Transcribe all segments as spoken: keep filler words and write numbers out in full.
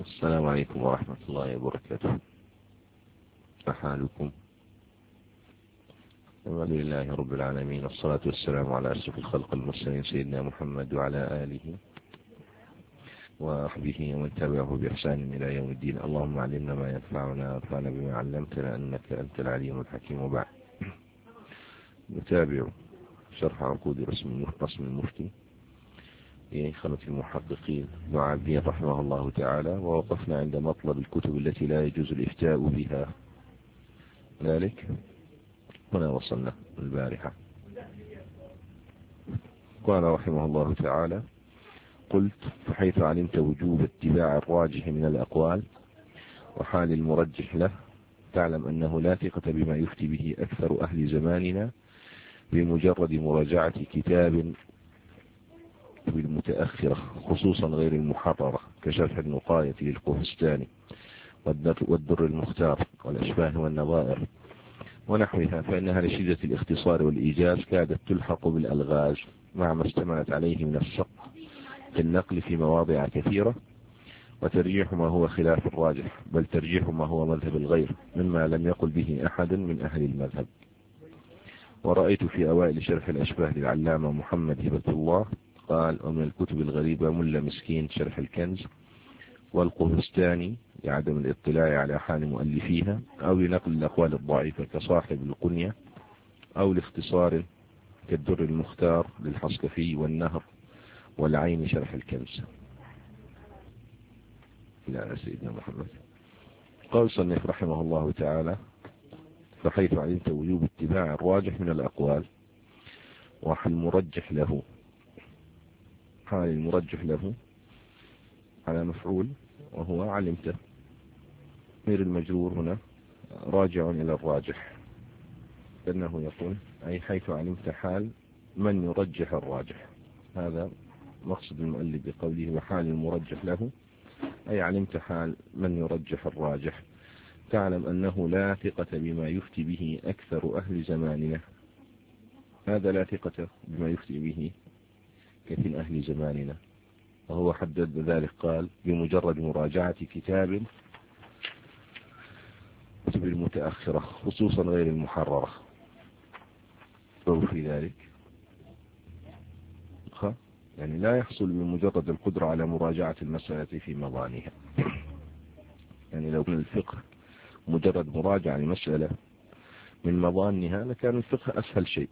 السلام عليكم ورحمة الله وبركاته. ما حالكم؟ الحمد لله رب العالمين، والصلاة والسلام على أشرف الخلق المرسلين سيدنا محمد وعلى آله وصحبه ومن تبعه بإحسان إلى يوم الدين. اللهم علمنا ما ينفعنا وانفعنا بما علمتنا إنك أنت العليم الحكيم. وبعد، نتابع شرح عقود رسم المفتي لخلة المحققين معاذ رحمه الله تعالى، ووقفنا عند مطلب الكتب التي لا يجوز الإفتاء بها. ذلك هنا وصلنا البارحة. قال رحمه الله تعالى: قلت: فحيث علمت وجوب اتباع الراجح من الأقوال وحال المرجح له، تعلم أنه لا ثقة بما يفتي به أكثر أهل زماننا بمجرد مراجعة كتاب بالمتأخرة، خصوصا غير المحررة كشرح النقاية للقهستاني والدر المختار والأشباه والنظائر ونحوها، فإنها لشدة الاختصار والإيجاز كادت تلحق بالألغاز مع ما اشتملت عليه من الشق في النقل في مواضع كثيرة، وترجيح ما هو خلاف الراجح، بل ترجيح ما هو مذهب الغير مما لم يقل به أحد من أهل المذهب. ورأيت في أوائل شرح الأشباه للعلامة محمد هبة الله قال: ومن الكتب الغريبة ملا مسكين شرح الكنز، والقهستاني لعدم الاطلاع على حال مؤلفيها، أو لنقل الأقوال الضعيفة كصاحب القنية، أو لاختصار كالدر المختار للحصكفي والنهر والعين شرح الكنز. إلى سيدنا محمد. قال صنف رحمه الله تعالى: فحيث علمت وجوب اتباع الراجح من الأقوال وحال المرجح له. حال المرجح له على مفعول، وهو علمته. مير المجرور هنا راجع إلى الراجح، لأنه يقول أي حيث علمت حال من يرجح الراجح. هذا مقصد المؤلف بقوله وحال المرجح له، أي علمت حال من يرجح الراجح، تعلم أنه لا ثقة بما يفتي به أكثر أهل زماننا. هذا لا ثقة بما يفتي به كثير أهل زماننا، وهو حدد ذلك قال: بمجرد مراجعة كتاب كتب المتأخرة خصوصا غير المحررة. وفي ذلك يعني لا يحصل بمجرد القدرة على مراجعة المسألة في مضانها. يعني لو كان الفقه مجرد مراجعة لمسألة من مضانها لكان الفقه أسهل شيء،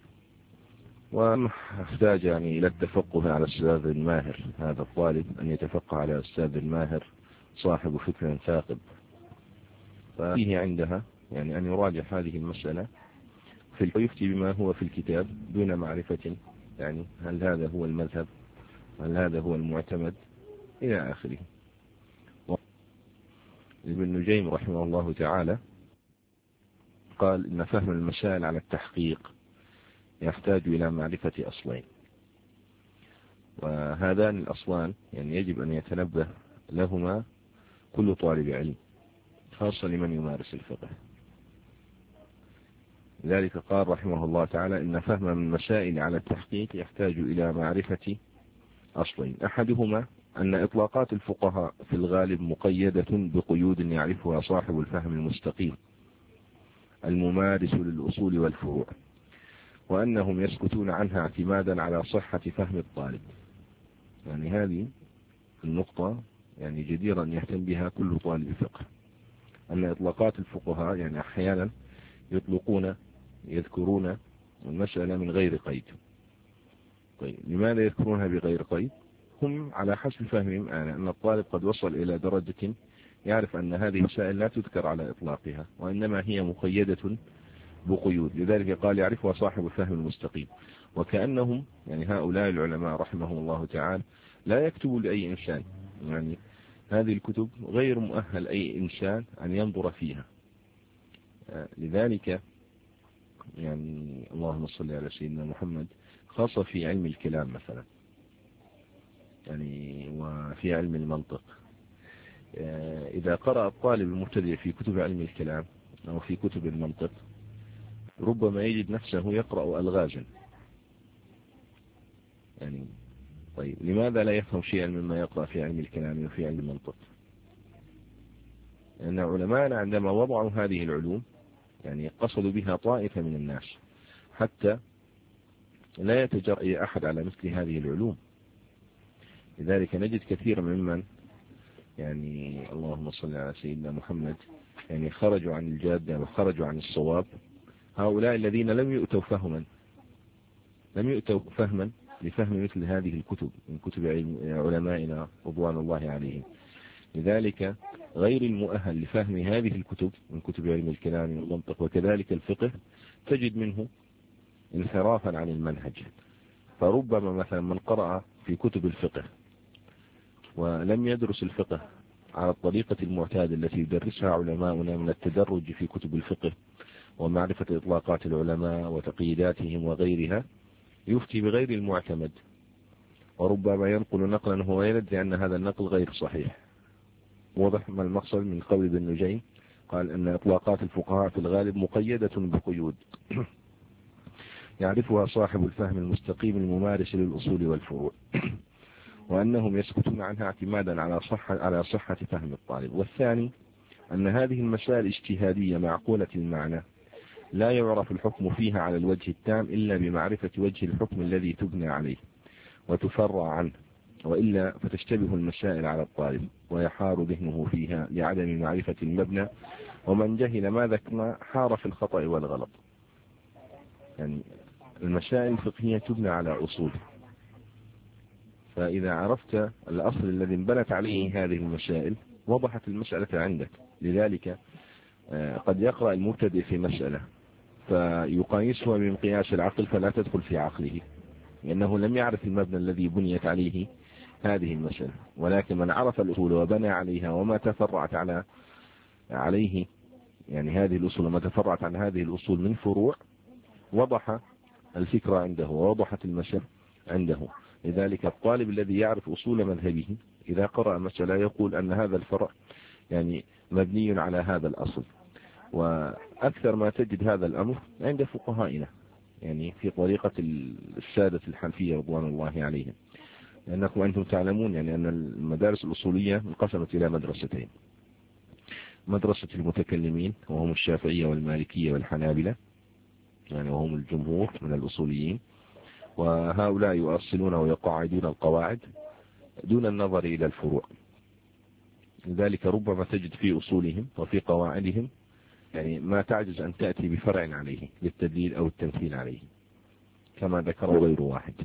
واحتاج يعني إلى التفقه على الأستاذ الماهر. هذا الطالب أن يتفقه على الأستاذ الماهر صاحب فكر ثاقب، فيه عندها يعني أن يراجع هذه المسألة في ويفتي بما هو في الكتاب دون معرفة يعني هل هذا هو المذهب، هل هذا هو المعتمد، إلى آخره. ابن نجيم رحمه الله تعالى قال إن فهم المسائل على التحقيق يحتاج إلى معرفة أصلين، وهذان الأصلان يعني يجب أن يتنبه لهما كل طالب علم، خاصة لمن يمارس الفقه. لذلك قال رحمه الله تعالى إن فهم المسائل على التحقيق يحتاج إلى معرفة أصلين: أحدهما أن إطلاقات الفقهاء في الغالب مقيدة بقيود يعرفها صاحب الفهم المستقيم الممارس للأصول والفروع، وأنهم يسكتون عنها اعتمادا على صحة فهم الطالب. يعني هذه النقطة يعني جديرا يهتم بها كل طالب فقه، أن إطلاقات الفقهاء يعني أحيانا يطلقون يذكرون المسألة من غير قيد. طيب لماذا يذكرونها بغير قيد؟ هم على حسب فهمهم أنا أن الطالب قد وصل إلى درجة يعرف أن هذه المسائل لا تذكر على إطلاقها، وإنما هي مقيدة بقيود، لذلك قال يعرفها صاحب الفهم المستقيم. وكأنهم يعني هؤلاء العلماء رحمهم الله تعالى لا يكتبوا لأي إنسان، يعني هذه الكتب غير مؤهل أي إنسان أن ينظر فيها. لذلك يعني اللهم صل على سيدنا محمد، خاصة في علم الكلام مثلا يعني وفي علم المنطق، إذا قرأ الطالب المبتدئ في كتب علم الكلام أو في كتب المنطق ربما يجد نفسه يقرأ ألغازا. يعني طيب لماذا لا يفهم شيئا مما يقرأ في علم الكلام وفي علم المنطق؟ أن علماءنا عندما وضعوا هذه العلوم يعني قصدوا بها طائفة من الناس حتى لا يتجرأ أحد على مثل هذه العلوم. لذلك نجد كثير ممن يعني اللهم صل على سيدنا محمد يعني خرجوا عن الجادة وخرجوا عن الصواب، هؤلاء الذين لم يؤتوا فهما لم يؤتوا فهما لفهم مثل هذه الكتب من كتب علمائنا رضوان الله عليهم. لذلك غير المؤهل لفهم هذه الكتب من كتب علم الكلام والمنطق وكذلك الفقه تجد منه انحرافا عن المنهج. فربما مثلا من قرأ في كتب الفقه ولم يدرس الفقه على الطريقة المعتادة التي يدرسها علماؤنا من التدرج في كتب الفقه ومعرفة إطلاقات العلماء وتقييداتهم وغيرها، يفتي بغير المعتمد، وربما ينقل نقلا هو يدري أن هذا النقل غير صحيح. واضح ما المقصد من قول ابن نجيم؟ قال أن إطلاقات الفقهاء في الغالب مقيدة بقيود يعرفها صاحب الفهم المستقيم الممارس للأصول والفروع، وأنهم يسكتون عنها اعتمادا على صحة على صحة فهم الطالب. والثاني أن هذه المسائل اجتهادية معقولة المعنى لا يعرف الحكم فيها على الوجه التام إلا بمعرفة وجه الحكم الذي تبنى عليه وتفرع عنه، وإلا فتشتبه المسائل على الطالب ويحار ذهنه فيها لعدم معرفة المبنى، ومن جهل ما ذكرنا حار في الخطأ والغلط. يعني المسائل الفقهية تبنى على أصول، فإذا عرفت الأصل الذي انبنت عليه هذه المسائل وضحت المسألة عندك. لذلك قد يقرأ المبتدئ في مسألة فيقايسها بمقياس العقل فلا تدخل في عقله، لأنه لم يعرف المبنى الذي بنيت عليه هذه المسألة. ولكن من عرف الأصول وبنى عليها وما تفرعت على عليه يعني هذه الأصول وما تفرعت عن هذه الأصول من فروع، وضح الفكرة عنده ووضحت المسألة عنده. لذلك الطالب الذي يعرف أصول مذهبه إذا قرأ مسألة يقول أن هذا الفرع يعني مبني على هذا الأصل. وأكثر ما تجد هذا الأمر عند فقهائنا يعني في طريقة السادة الحنفية رضوان الله عليهم، لأنكم أنتم تعلمون يعني أن المدارس الأصولية انقسمت إلى مدرستين: مدرسة المتكلمين وهم الشافعية والمالكية والحنابلة يعني وهم الجمهور من الأصوليين، وهؤلاء يؤصلون ويقاعدون القواعد دون النظر إلى الفروع. لذلك ربما تجد في أصولهم وفي قواعدهم يعني ما تعجز أن تأتي بفرع عليه للتدليل أو التمثيل عليه كما ذكر غير واحد.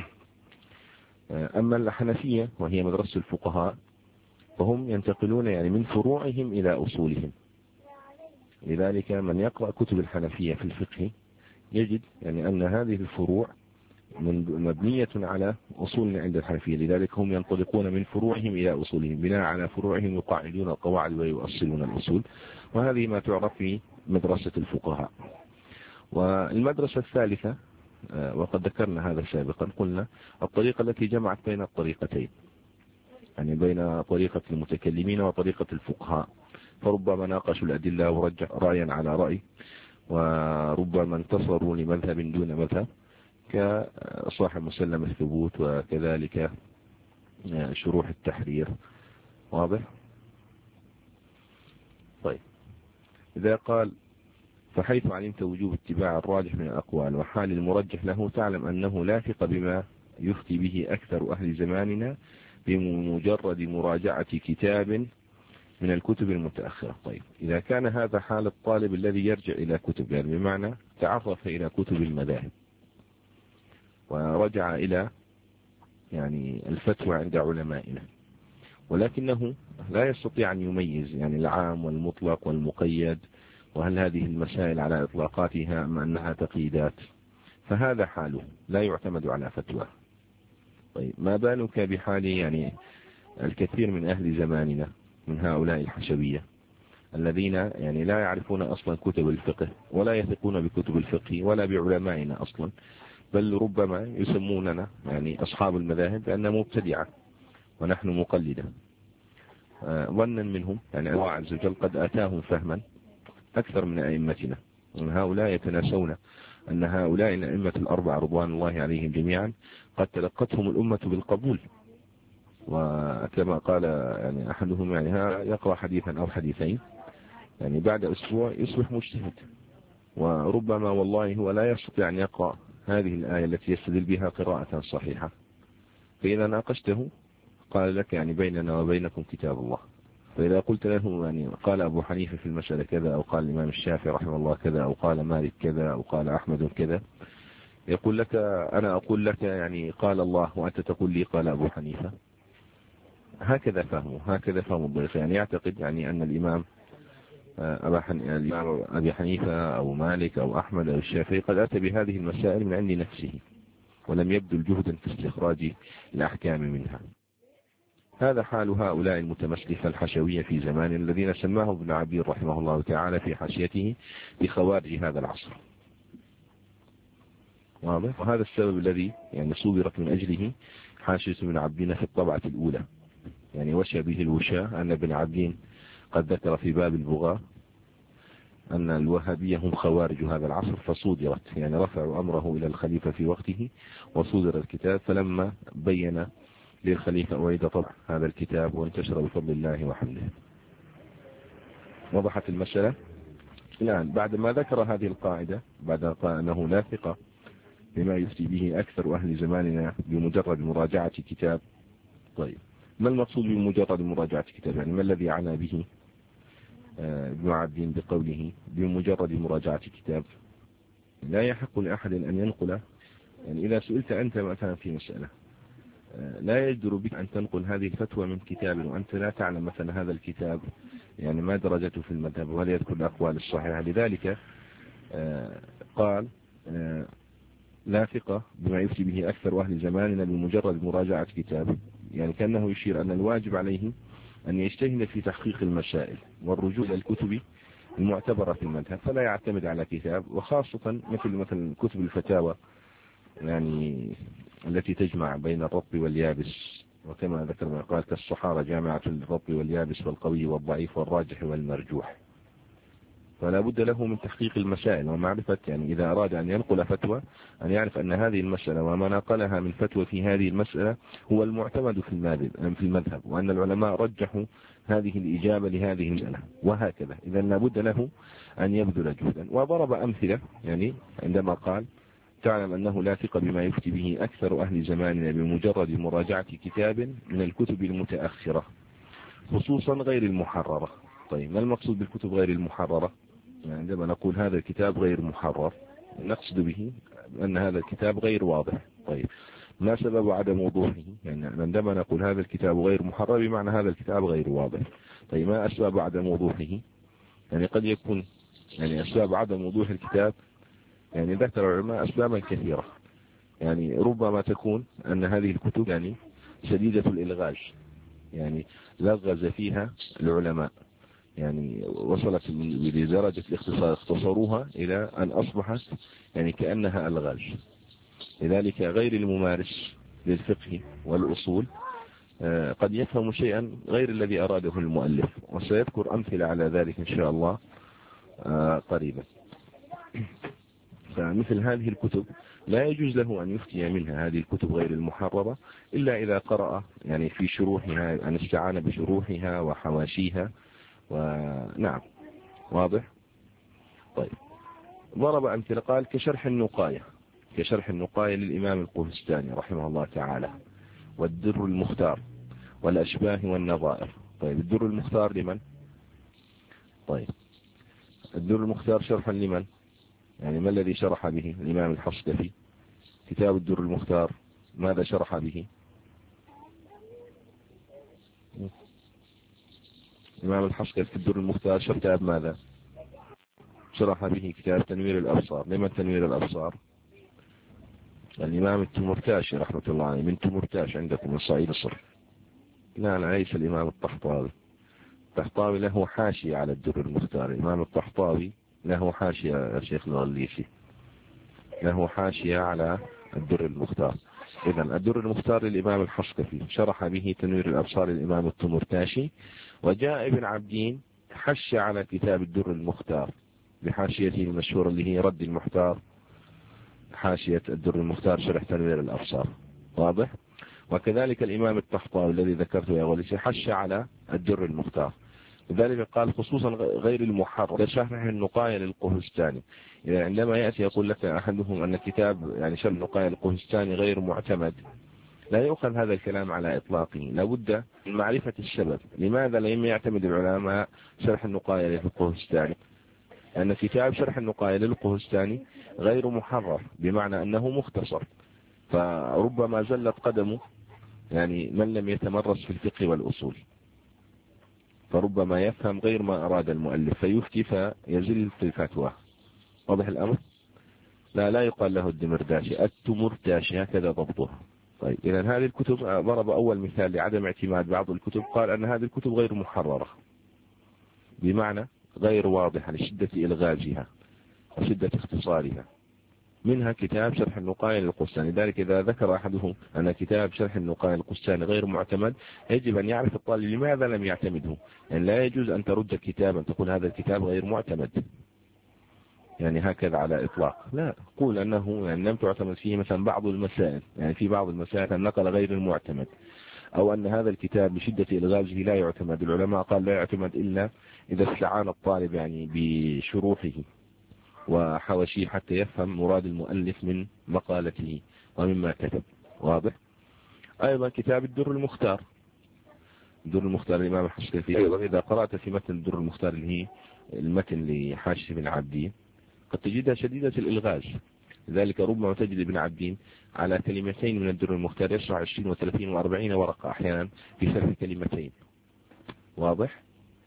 أما الحنفية وهي مدرسة الفقهاء فهم ينتقلون يعني من فروعهم إلى أصولهم. لذلك من يقرأ كتب الحنفية في الفقه يجد يعني أن هذه الفروع مبنية على أصول عند الحنفية. لذلك هم ينطلقون من فروعهم إلى أصولهم، بناء على فروعهم يقاعدون القواعد ويؤصلون الأصول، وهذه ما تعرف في مدرسة الفقهاء. والمدرسة الثالثة وقد ذكرنا هذا سابقا، قلنا الطريقة التي جمعت بين الطريقتين يعني بين طريقة المتكلمين وطريقة الفقهاء، فربما ناقشوا الأدلة ورجح رأيا على رأي، وربما انتصروا لمذهب دون مذهب كصاحب مسلم الثبوت وكذلك شروح التحرير. واضح؟ طيب، إذا قال فحيث علمت وجوب اتباع الراجح من الأقوال وحال المرجح له تعلم أنه لا ثق بما يفتي به أكثر أهل زماننا بمجرد مراجعة كتاب من الكتب المتأخرة. طيب، إذا كان هذا حال الطالب الذي يرجع إلى كتب يعني بمعنى تعرف إلى كتب المذاهب ورجع إلى يعني الفتوى عند علمائنا، ولكنه لا يستطيع أن يميز يعني العام والمطلق والمقيد، وهل هذه المسائل على إطلاقاتها أم أنها تقييدات، فهذا حاله لا يعتمد على فتوى. طيب، ما بالك بحال يعني الكثير من أهل زماننا من هؤلاء الحشوية الذين يعني لا يعرفون أصلا كتب الفقه ولا يثقون بكتب الفقه ولا بعلمائنا أصلا، بل ربما يسموننا يعني أصحاب المذاهب بأننا مبتدعة ونحن مقلدة، ظنا منهم يعني الله عز وجل قد آتاهم فهما أكثر من أئمتنا. هؤلاء يتناسون أن هؤلاء الأئمة الأربعة رضوان الله عليهم جميعا قد تلقتهم الأمة بالقبول، وكما قال يعني أحدهم يعني ها يقرأ حديثا أو حديثين يعني بعد أسبوع يصبح مجتهد، وربما والله هو لا يستطيع أن يقرأ هذه الآية التي يستدل بها قراءة صحيحة، فإذا ناقشته قال لك يعني بيننا وبينكم كتاب الله. فإذا قلت له يعني قال أبو حنيفة في المسألة كذا، أو قال الإمام الشافعي رحمه الله كذا، أو قال مالك كذا، أو قال أحمد كذا، يقول لك أنا أقول لك يعني قال الله وأنت تقول لي قال أبو حنيفة. هكذا فهمه، هكذا فهم الضيف، يعني يعتقد يعني أن الإمام أبا حن... الإمام أبي حنيفة أو مالك أو أحمد أو الشافعي قد أتى بهذه المسائل من عند نفسه، ولم يبذل جهدا في استخراج الأحكام منها. هذا حال هؤلاء المتمسلفة الحشوية في زمان الذين سماه ابن عبير رحمه الله تعالى في حاشيته بخوارج هذا العصر. واضح؟ وهذا السبب الذي يعني صورت من أجله حاشية ابن عبدين في الطبعة الأولى. يعني وشى به الوشاء أن ابن عبدين قد ذكر في باب البغاء أن الوهابية هم خوارج هذا العصر، فصودرت يعني رفعوا أمره إلى الخليفة في وقته وصودر الكتاب، فلما بين للخليفة أعيد طبع هذا الكتاب وانتشر بفضل الله وحمده. وضحت المسألة الآن بعد ما ذكر هذه القاعدة، بعد قال أنه لا ثقة بما يفتي به أكثر أهل زماننا بمجرد مراجعة كتاب. طيب ما المقصود بمجرد مراجعة كتاب؟ يعني ما الذي عنى به ابن عبدين بقوله بمجرد مراجعة كتاب؟ لا يحق لأحد أن ينقل، يعني إذا سئلت أنت مثلا في مسألة لا يجدر بك أن تنقل هذه الفتوى من كتاب وأنت لا تعلم مثلا هذا الكتاب يعني ما درجته في المذهب وهل يذكر الأقوال الصحيحة. لذلك قال لا ثقة بما يفتي به أكثر أهل زماننا بمجرد مراجعة كتاب، يعني كأنه يشير أن الواجب عليه أن يجتهد في تحقيق المسائل والرجوع إلى الكتب المعتبرة في المذهب، فلا يعتمد على كتاب، وخاصة مثل مثل كتب الفتاوى يعني التي تجمع بين الرطب واليابس، وكما ذكر ما قال كالصحارى جامعة للرطب واليابس والقوي والضعيف والراجح والمرجوح. فلا بد له من تحقيق المسائل ومعرفة، يعني إذا أراد أن ينقل فتوى أن يعرف أن هذه المسألة وما نقلها من فتوى في هذه المسألة هو المعتمد في المذهب، وأن العلماء رجحوا هذه الإجابة لهذه المسألة، وهكذا. إذا لا بد له أن يبذل جهدا. وضرب أمثلة يعني عندما قال تعلم أنه لا ثقة بما يفتي به أكثر أهل زماننا بمجرد مراجعة كتاب من الكتب المتأخرة خصوصا غير المحررة. طيب ما المقصود بالكتب غير المحررة؟ يعني عندما نقول هذا الكتاب غير محرر نقصد به أن هذا الكتاب غير واضح. طيب ما سبب عدم وضوحه؟ يعني عندما نقول هذا الكتاب غير محرر بمعنى هذا الكتاب غير واضح. طيب ما أسباب عدم وضوحه؟ يعني قد يكون يعني أسباب عدم وضوح الكتاب يعني ذكر العلماء أسبابا كثيرة، يعني ربما تكون أن هذه الكتب يعني شديدة الإلغاز، يعني لغز فيها العلماء، يعني وصلت لدرجة الاختصار اختصروها إلى أن أصبحت يعني كأنها ألغاز. لذلك غير الممارس للفقه والأصول قد يفهم شيئا غير الذي أراده المؤلف، وسيذكر أمثلة على ذلك إن شاء الله قريبا. فمثل هذه الكتب لا يجوز له أن يفتي منها، هذه الكتب غير المحررة، إلا إذا قرأ يعني في شروحها، أن استعان بشروحها وحواشيها. ونعم واضح. طيب ضرب أمثلة قال كشرح النقاية، كشرح النقاية للإمام القهستاني رحمه الله تعالى، والدر المختار، والأشباه والنظائر. طيب الدر المختار لمن؟ طيب الدر المختار شرحا لمن؟ يعني ما الذي شرح به الإمام الحصدفي؟ كتاب الدر المختار ماذا شرح به الإمام الحصدفي؟ في الدر المختار شرح كتاب ماذا شرح به؟ كتاب تنوير الأبصار. لمن تنوير الأبصار؟ الإمام التمرتاشي رحمة الله عليه، من تمرتاش عندكم من صعيد مصر. لا لا ليس الإمام الطحطاوي. الطحطاوي له حاشية على الدر المختار. الإمام الطحطاوي له حاشية يا شيخ الغليسي، له حاشية على الدر المختار. إذن الدر المختار للإمام الحصدفي شرح به تنوير الأبصار للإمام التمرتاشي، وجاء ابن عبدين حش على كتاب الدر المختار بحاشيته المشهورة اللي هي رد المحتار، حاشية الدر المختار شرح تنوير الأبصار. واضح؟ وكذلك الإمام الطحطاوي الذي ذكرته يا غليسي حش على الدر المختار. لذلك قال خصوصا غير المحرر كشرح النقايا للقهستاني. يعني عندما يأتي يقول لك أحدهم أن كتاب يعني شرح النقايا للقهستاني غير معتمد، لا يؤخذ هذا الكلام على إطلاقه، لابد من معرفة السبب لماذا لم يعتمد العلماء شرح النقايا للقهستاني. أن كتاب شرح النقايا للقهستاني غير محرر بمعنى أنه مختصر، فربما زلت قدمه يعني من لم يتمرس في الفقه والأصول، فربما يفهم غير ما أراد المؤلف فيفتي فيزل في الفتوى. واضح الأمر؟ لا لا يقال له الدمرداشي، التمرداشي هكذا ضبطها. طيب إذا هذه الكتب ضرب أول مثال لعدم اعتماد بعض الكتب، قال أن هذه الكتب غير محررة بمعنى غير واضحة لشدة إلغازها وشدة اختصارها. منها كتاب شرح النقايا للقهستاني. ذلك إذا ذكر أحدهم أن كتاب شرح النقايا للقهستاني غير معتمد، يجب أن يعرف الطالب لماذا لم يعتمده. يعني لا يجوز أن ترد كتابا تقول هذا الكتاب غير معتمد يعني هكذا على إطلاق، لا، قول أنه يعني لم تعتمد فيه مثلا بعض المسائل، يعني في بعض المسائل النقل غير المعتمد، أو أن هذا الكتاب بشدة إلغازه لا يعتمد. العلماء قال لا يعتمد إلا إذا استعان الطالب يعني بشروحه وحواشيه حتى يفهم مراد المؤلف من مقالته ومما كتب. واضح؟ أيضا كتاب الدر المختار، الدر المختار الإمام الحشكفي، أيضا إذا قرأت في متن الدر المختار اللي هي المتن لحاشي بن عبدين قد تجدها شديدة الإلغاز، لذلك ربما تجد ابن عبدين على كلمتين من الدر المختار يشرح عشرين وثلاثين وأربعين ورقة أحيانا في شرح كلمتين. واضح؟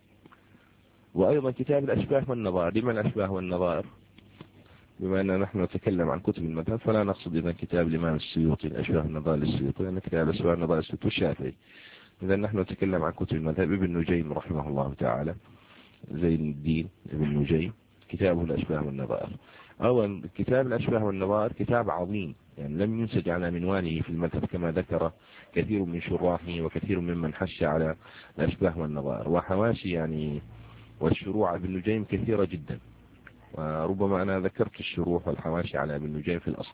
وأيضا كتاب الأشباه والنظائر. لما الأشباه والنظائر؟ بما أننا نحن نتكلم عن كتب المذهب فلا نقصد إذا كتاب الإمام السيوطي الأشباه والنظائر للسيوطي، لأن كتاب الأشباه والنظائر السيوطي الشافعي. إذا نحن نتكلم عن كتب المذهب ابن نجيم رحمه الله تعالى، زين الدين ابن نجيم، كتابه الأشباه والنظائر. أولا كتاب الأشباه والنظائر كتاب عظيم، يعني لم ينسج على منوانه في المذهب كما ذكر كثير من شراحه وكثير ممن حش على الأشباه والنظائر، وحواشي يعني والشروع ابن نجيم كثيرة جدا، وربما أنا ذكرت الشروح والحواشي على ابن نجيم في الأصل.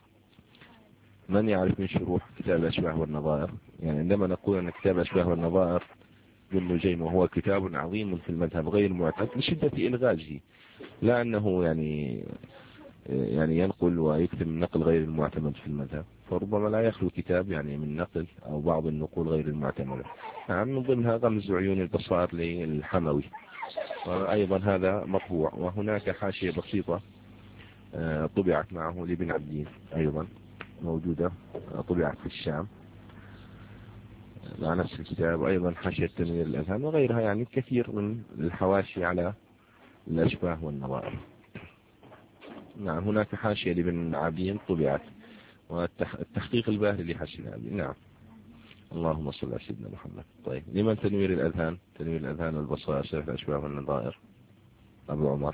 من يعرف من شروح كتاب الأشباه والنظائر؟ يعني عندما نقول أن كتاب الأشباه والنظائر ابن نجيم وهو كتاب عظيم في المذهب غير معتمد لشدة إلغازه، لا أنه يعني يعني ينقل ويكتب النقل غير المعتمد في المذهب، فربما لا يخلو كتاب يعني من نقل أو بعض النقول غير المعتمدة. نعم، من ضمنها غمز عيون البصائر للحموي، وأيضا هذا مطبوع. وهناك حاشية بسيطة طبعت معه لابن عبدين أيضا موجودة، طبعت في الشام مع نفس الكتاب، وأيضا حاشية تنوير الأذهان وغيرها، يعني كثير من الحواشي على الأشباه والنظائر. نعم، هناك حاشية لابن عبدين طبعت، والتحقيق الباهر لحاشية العبدين. نعم، اللهم صل على سيدنا محمد. طيب، لمن تنوير الأذهان؟ تنوير الأذهان والبصائر شرح الأشباه والنظائر أبو عمر.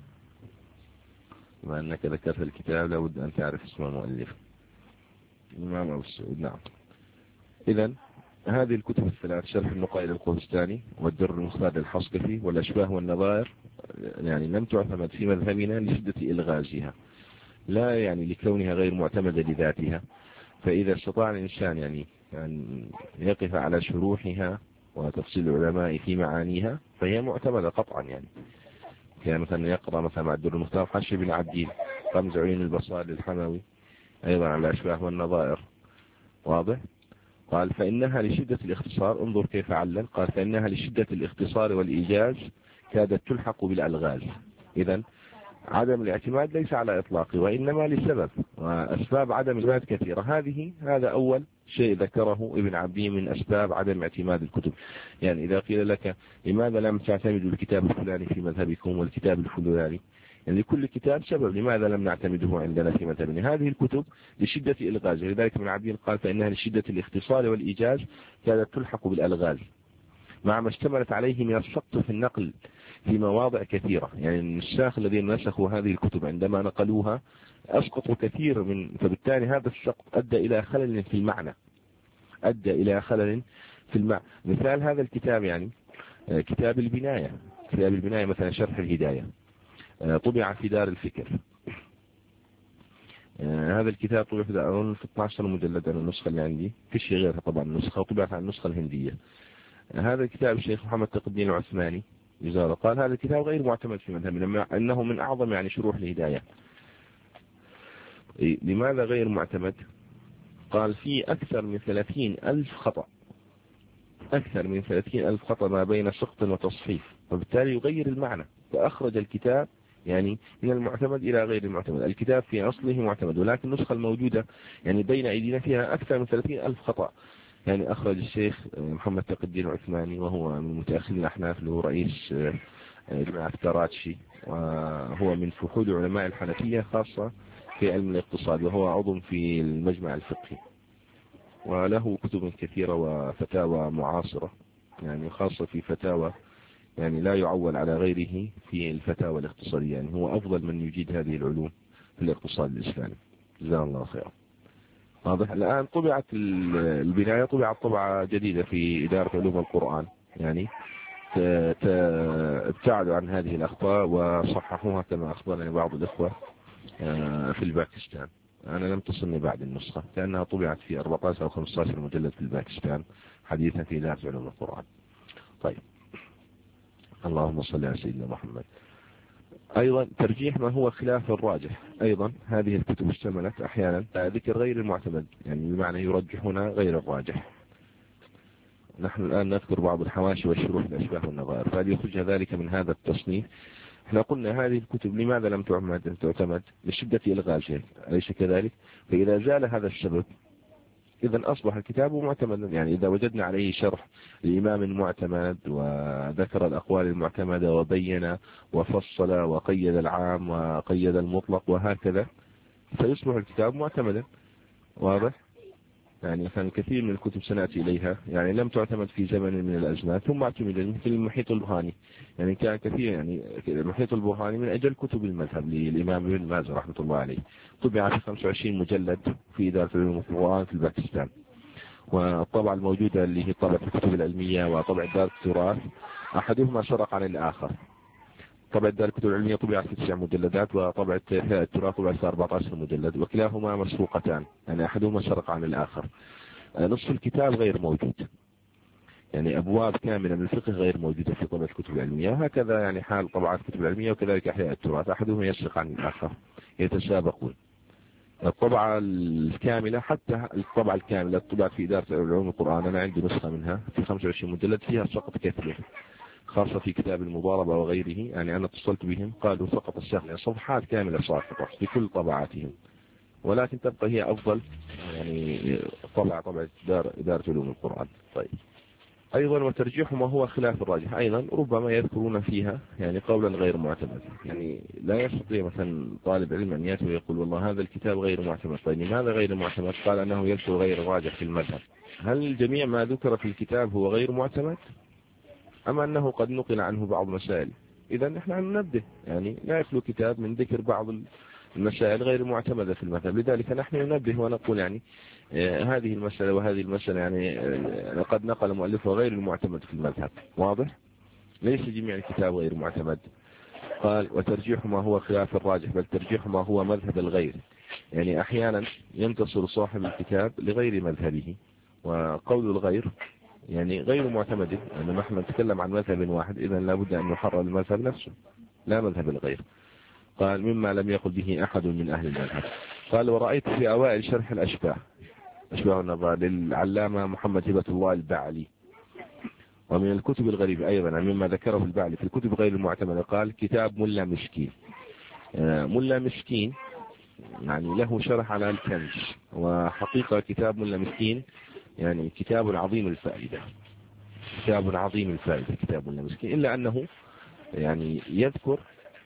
بما أنك ذكرت الكتاب لابد أن تعرف اسم المؤلف، الإمام أبو السعود. نعم، إذا هذه الكتب الثلاث شرح النقايا للقهستاني والدر المختار للحصكفي والأشباه والنظائر يعني لم تعتمد في مذهبنا لشدة إلغازها، لا يعني لكونها غير معتمدة لذاتها. فإذا استطاع الإنسان يعني أن يقف على شروحها وتفصيل العلماء في معانيها فهي معتمدة قطعا. يعني كان مثلا يقرأ مثلا مع الدر المختار حاشية بن عبدين، غمز عيون البصائر للحموي، أيضا على الأشباه والنظائر. واضح؟ قال فإنها لشدة الاختصار، انظر كيف علل، قال فإنها لشدة الاختصار والإيجاز كادت تلحق بالألغاز. إذن عدم الاعتماد ليس على إطلاقه وإنما لسبب، وأسباب عدم الاعتماد كثيرة. هذه هذا أول شيء ذكره ابن عبدين من أسباب عدم اعتماد الكتب. يعني إذا قيل لك لماذا لم تعتمدوا الكتاب الفلاني في مذهبكم والكتاب الفلاني، يعني لكل كتاب سبب لماذا لم نعتمده عندنا في مذهبنا. هذه الكتب لشدة إلغاز، لذلك ابن عبدين قال فإنها لشدة الاختصار والإيجاز كانت تلحق بالألغاز مع ما اشتملت عليه من السقط في النقل في مواضع كثيرة. يعني النساخ الذين نسخوا هذه الكتب عندما نقلوها أسقطوا كثير من، فبالتالي هذا السقط أدى إلى خلل في المعنى، أدى إلى خلل في المعنى. مثال هذا الكتاب يعني كتاب البناية، كتاب البناية مثلا شرح الهداية طبع في دار الفكر. هذا الكتاب طبع في أظن في اثني عشر مجلد، أنا النسخة اللي عندي في شيء غيرها طبعا، النسخة طبعت على النسخة الهندية. هذا الكتاب الشيخ محمد تقي الدين العثماني جزاله قال هذا الكتاب غير معتمد في مذهبنا أنه من أعظم يعني شروح الهداية. لماذا غير معتمد؟ قال في أكثر من ثلاثين ألف خطأ، أكثر من ثلاثين ألف خطأ ما بين سقط وتصحيف، وبالتالي يغير المعنى، فأخرج الكتاب يعني من المعتمد إلى غير المعتمد. الكتاب في أصله معتمد، ولكن النسخة الموجودة يعني بين أيدينا فيها أكثر من ثلاثين ألف خطأ. يعني أخرج الشيخ محمد تقي الدين العثماني وهو من متأخرين الأحناف، له رئيس جماعة كراتشي، وهو من فحول علماء الحنفية خاصة في علم الاقتصاد، وهو عضو في المجمع الفقهي، وله كتب كثيرة وفتاوى معاصرة، يعني خاصة في فتاوى يعني لا يعول على غيره في الفتاوى الاقتصادية، يعني هو أفضل من يجيد هذه العلوم في الاقتصاد الإسلامي، جزاه الله خيرا. واضح. الآن طبعت البناية، طبعت طبعة جديدة في إدارة علوم القرآن، يعني ابتعدوا عن هذه الأخطاء وصححوها كما أخبرني بعض الإخوة في الباكستان. أنا لم تصلني بعد النسخة لأنها طبعت في أربعة عشر أو خمسة عشر مجلد في الباكستان حديثا في إدارة علوم القرآن. طيب، اللهم صل على سيدنا محمد. أيضا ترجيح ما هو خلاف الراجح، أيضا هذه الكتب اشتملت أحيانا ذكر غير المعتمد، يعني بمعنى يرجحون غير الراجح. نحن الآن نذكر بعض الحواشي والشروح الأشباه والنظائر، فهل يخرج ذلك من هذا التصنيف؟ احنا قلنا هذه الكتب لماذا لم تعمد تعتمد؟ لشدة إلغائها، أليس كذلك؟ فإذا زال هذا السبب إذا أصبح الكتاب معتمدا، يعني إذا وجدنا عليه شرح الإمام المعتمد وذكر الأقوال المعتمدة وبين وفصل وقيد العام وقيد المطلق وهكذا، فيصبح الكتاب معتمدا. واضح؟ يعني كان كثير من الكتب سنأتي إليها يعني لم تعتمد في زمن من الأزمان ثم اعتمدت، مثل المحيط البرهاني، يعني كان كثير، يعني المحيط البرهاني من أجل كتب المذهب للإمام ابن باز رحمة الله عليه، طبع في خمسة وعشرين مجلد في إدارة علوم القرآن في الباكستان. والطبعة الموجودة اللي هي طبعة الكتب العلمية وطبعة دار التراث أحدهما سرق عن الآخر. طبعة دار الكتب العلمية طبعت في تسع مجلدات، وطبعة التراث طبعت في أربعة عشر مجلد، وكلاهما مسروقتان، يعني أحدهما سرق عن الآخر. نصف الكتاب غير موجود، يعني أبواب كاملة من الفقه غير موجودة في طبعة الكتب العلمية، هكذا يعني حال طبعات الكتب العلمية، وكذلك أحياء التراث أحدهما يسرق عن الآخر، يتسابقون. الطبعة الكاملة، حتى الطبعة الكاملة طبعت في إدارة علوم القرآن، أنا عندي نسخة منها في خمسة وعشرين مجلد فيها سقط كثير، خاصة في كتاب المضاربة وغيره، يعني أنا اتصلت بهم قالوا سقط الشهر صفحات كاملة ساقطة في كل طبعاتهم، ولكن تبقى هي أفضل يعني طبعة طبعة إدارة, إدارة علوم القرآن. طيب، أيضا وترجيح ما هو خلاف الراجح، أيضا ربما يذكرون فيها يعني قولا غير معتمد، يعني لا يستطيع مثلا طالب علم أن يأتي ويقول والله هذا الكتاب غير معتمد. طيب لماذا غير معتمد؟ قال أنه يذكر غير راجح في المذهب. هل جميع ما ذكر في الكتاب هو غير معتمد أم أنه قد نقل عنه بعض مسائل؟ إذا نحن ننبه، يعني لا يخلو كتاب من ذكر بعض المسائل غير معتمدة في المذهب، لذلك نحن ننبه ونقول يعني آه هذه المسألة وهذه المسألة يعني آه قد نقل مؤلفها غير المعتمد في المذهب. واضح؟ ليس جميع الكتاب غير معتمد. قال وترجيح ما هو خلاف الراجح، بل ترجيح ما هو مذهب الغير، يعني أحيانا ينتصر صاحب الكتاب لغير مذهبه، وقول الغير يعني غير معتمد، لأن يعني نحن نتكلم عن مذهب واحد، إذا لابد أن يحرر المذهب نفسه لا مذهب الغير. قال مما لم يقل به أحد من أهل المذهب. قال ورأيت في أوائل شرح الأشباه أشباه النظر للعلامة محمد هبة الله البعلي، ومن الكتب الغريبة أيضا مما ذكره البعلي في الكتب غير المعتمدة، قال كتاب ملا مسكين. ملا مسكين يعني له شرح على الكنز، وحقيقة كتاب ملا مسكين يعني كتاب عظيم الفائدة، كتاب عظيم الفائدة كتاب ملا مسكين، إلا أنه يعني يذكر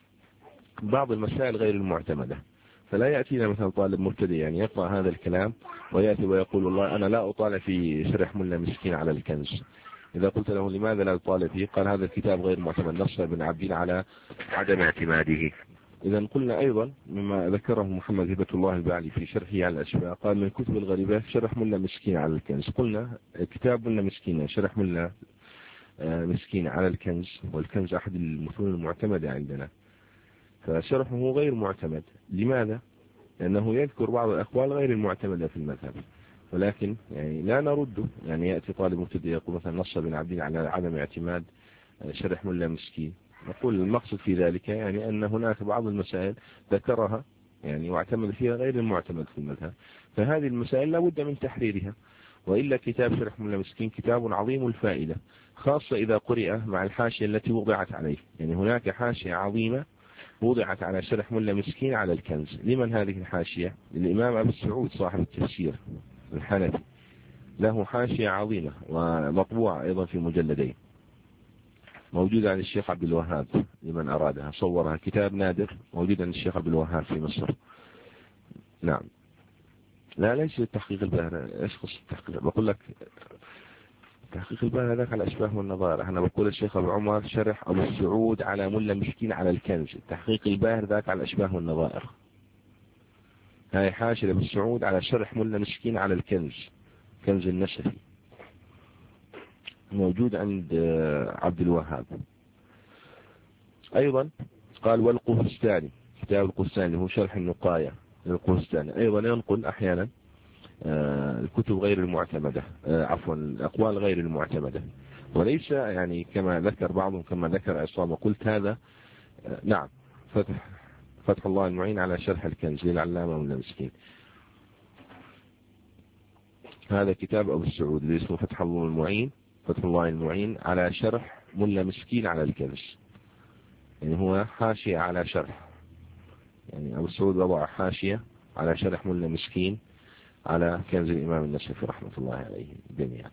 بعض المسائل غير المعتمدة، فلا يأتينا مثلا طالب مبتدئ يعني يقرأ هذا الكلام ويأتي ويقول والله أنا لا أطالع في شرح ملا مسكين على الكنز. إذا قلت له لماذا لا أطالع فيه؟ قال هذا الكتاب غير معتمد، نص ابن عبدين على عدم اعتماده. إذا قلنا أيضا مما ذكره محمد هبة الله البعلي في شرحه على الأشباه، قال من الكتب الغريبة شرح ملا مسكين على الكنز. قلنا كتاب ملا مسكين شرح ملا مسكين على الكنز، والكنز أحد المتون المعتمدة عندنا، فشرحه غير معتمد. لماذا؟ لأنه يذكر بعض الأقوال غير المعتمدة في المذهب، ولكن يعني لا نرده، يعني يأتي طالب مبتدئ يقول مثلا نص ابن عبدين على عدم اعتماد شرح ملا مسكين. نقول المقصد في ذلك يعني أن هناك بعض المسائل ذكرها يعني واعتمد فيها غير المعتمد في المذهب، فهذه المسائل لا بد من تحريرها، وإلا كتاب شرح ملا مسكين كتاب عظيم الفائدة، خاصة إذا قرئ مع الحاشية التي وضعت عليه. يعني هناك حاشية عظيمة وضعت على شرح ملا مسكين على الكنز. لمن هذه الحاشية؟ للإمام أبي السعود صاحب التفسير الحنفي، له حاشية عظيمة ومطبوعة أيضا في مجلدين، موجودة عند الشيخ عبد الوهاب لمن أرادها، صورها، كتاب نادر موجود عند الشيخ عبد الوهاب في مصر. نعم. لا ليس التحقيق الباهر، ايش خص التحقيق؟ بقول لك تحقيق الباهر هذاك على الأشباه والنظائر، أنا بقول الشيخ أبو عمر شرح أبو السعود على ملا مسكين على الكنز، التحقيق الباهر ذاك على الأشباه والنظائر. هاي حاشية أبو السعود على شرح ملا مسكين على الكنز، كنز النسفي، موجود عند عبد الوهاب. أيضا قال والقهستاني، كتاب القهستاني هو شرح النقاية للقهستاني، أيضا ينقل أحيانا الكتب غير المعتمدة، عفوا الأقوال غير المعتمدة، وليس يعني كما ذكر بعضهم كما ذكر عصام وقلت هذا. نعم، فتح فتح الله المعين على شرح الكنز للعلامة ملا مسكين، هذا كتاب أبو السعود اللي اسمه فتح الله المعين، فتح الله المعين على شرح ملا مسكين على الكنز، يعني هو حاشية على شرح، يعني أبو السعود وضع حاشية على شرح ملا مسكين على كنز الإمام النسفي رحمة الله عليه جميعا.